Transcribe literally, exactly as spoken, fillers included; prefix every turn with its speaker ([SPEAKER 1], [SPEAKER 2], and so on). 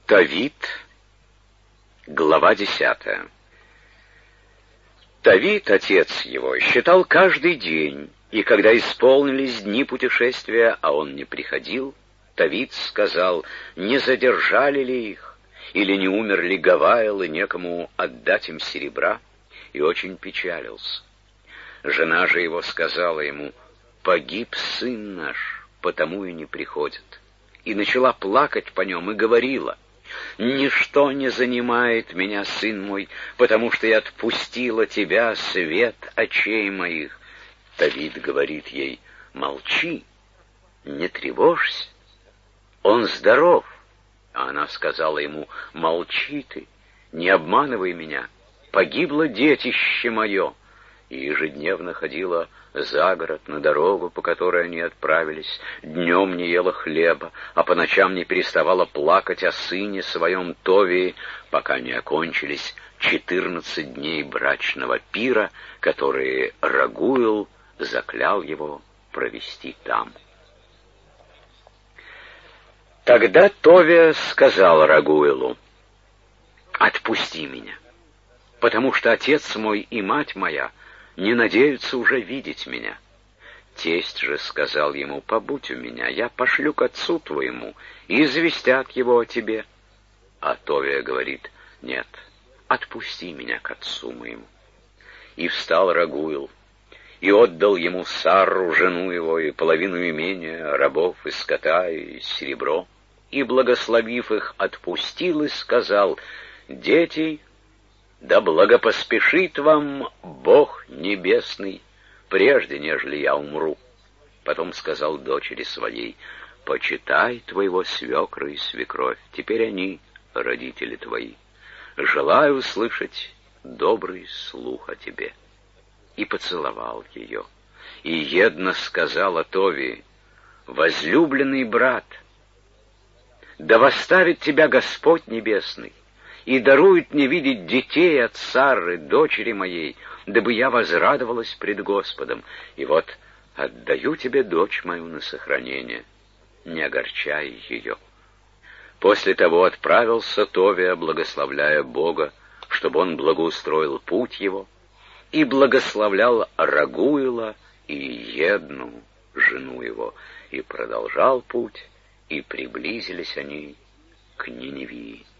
[SPEAKER 1] Тавит, глава десятая. Тавит, отец его, считал каждый день, и когда исполнились дни путешествия, а он не приходил, Тавит сказал, не задержали ли их, или не умер ли Гаваил, и некому отдать им серебра, и очень печалился. Жена же его сказала ему, погиб сын наш, потому и не приходит, и начала плакать по нем, и говорила, «Ничто не занимает меня, сын мой, потому что я отпустила тебя, свет очей моих». Тавит говорит ей, «Молчи, не тревожься, он здоров». А она сказала ему, «Молчи ты, не обманывай меня, погибло детище мое». И ежедневно ходила за город на дорогу, по которой они отправились, днем не ела хлеба, а по ночам не переставала плакать о сыне своем Товии, пока не окончились четырнадцать дней брачного пира, которые Рагуил заклял его провести там. Тогда Товия сказал Рагуилу, «Отпусти меня, потому что отец мой и мать моя не надеются уже видеть меня». Тесть же сказал ему, «Побудь у меня, я пошлю к отцу твоему, и известят его о тебе». А Товия говорит, «Нет, отпусти меня к отцу моему». И встал Рагуил, и отдал ему Сарру, жену его, и половину имения, рабов, и скота, и серебро, и, благословив их, отпустил и сказал, «Дети, да благопоспешит вам Бог Небесный, прежде, нежели я умру». Потом сказал дочери своей, «Почитай твоего свекра и свекровь, теперь они родители твои. Желаю услышать добрый слух о тебе». И поцеловал ее. И едно сказала Товии, «Возлюбленный брат, да восставит тебя Господь Небесный, и дарует мне видеть детей от Сарры, дочери моей, дабы я возрадовалась пред Господом. И вот отдаю тебе дочь мою на сохранение, не огорчай ее». После того отправился Товия, благословляя Бога, чтобы он благоустроил путь его, и благословлял Рагуила и Едну, жену его, и продолжал путь, и приблизились они к Ниневии.